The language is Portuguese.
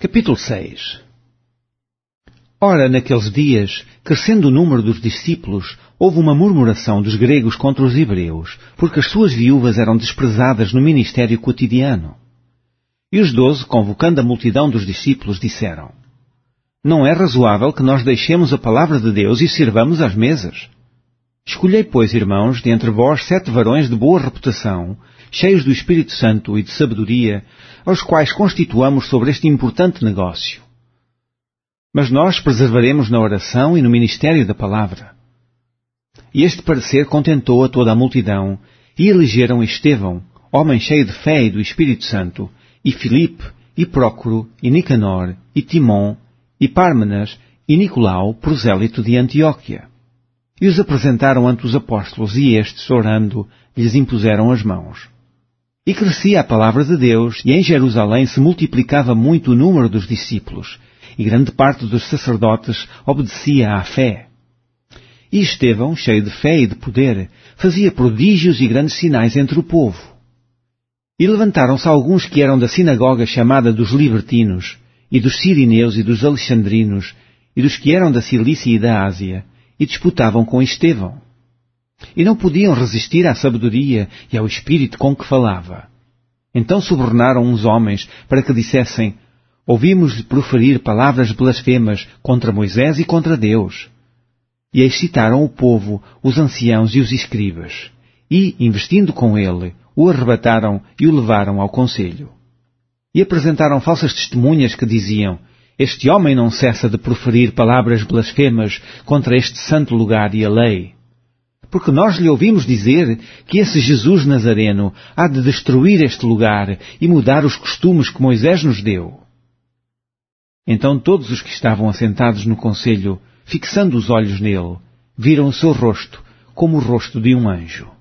Capítulo 6. Ora, naqueles dias, crescendo o número dos discípulos, houve uma murmuração dos gregos contra os hebreus, porque as suas viúvas eram desprezadas no ministério cotidiano. E os 12, convocando a multidão dos discípulos, disseram: Não é razoável que nós deixemos a palavra de Deus e sirvamos às mesas. Escolhei, pois, irmãos, de entre vós 7 varões de boa reputação, cheios do Espírito Santo e de sabedoria, aos quais constituamos sobre este importante negócio. Mas nós preservaremos na oração e no ministério da palavra. E este parecer contentou a toda a multidão, e elegeram Estevão, homem cheio de fé e do Espírito Santo, e Filipe, e Prócoro, e Nicanor, e Timon, e Pármenas, e Nicolau, prosélito de Antioquia. E os apresentaram ante os apóstolos, e estes, orando, lhes impuseram as mãos. E crescia a palavra de Deus, e em Jerusalém se multiplicava muito o número dos discípulos, e grande parte dos sacerdotes obedecia à fé. E Estevão, cheio de fé e de poder, fazia prodígios e grandes sinais entre o povo. E levantaram-se alguns que eram da sinagoga chamada dos libertinos, e dos sirineus e dos alexandrinos, e dos que eram da Cilícia e da Ásia, e disputavam com Estevão. E não podiam resistir à sabedoria e ao espírito com que falava. Então subornaram uns homens para que dissessem: Ouvimos-lhe proferir palavras blasfemas contra Moisés e contra Deus. E excitaram o povo, os anciãos e os escribas, e, investindo com ele, o arrebataram e o levaram ao conselho. E apresentaram falsas testemunhas que diziam: Este homem não cessa de proferir palavras blasfemas contra este santo lugar e a lei. Porque nós lhe ouvimos dizer que esse Jesus Nazareno há de destruir este lugar e mudar os costumes que Moisés nos deu. Então todos os que estavam assentados no conselho, fixando os olhos nele, viram o seu rosto como o rosto de um anjo.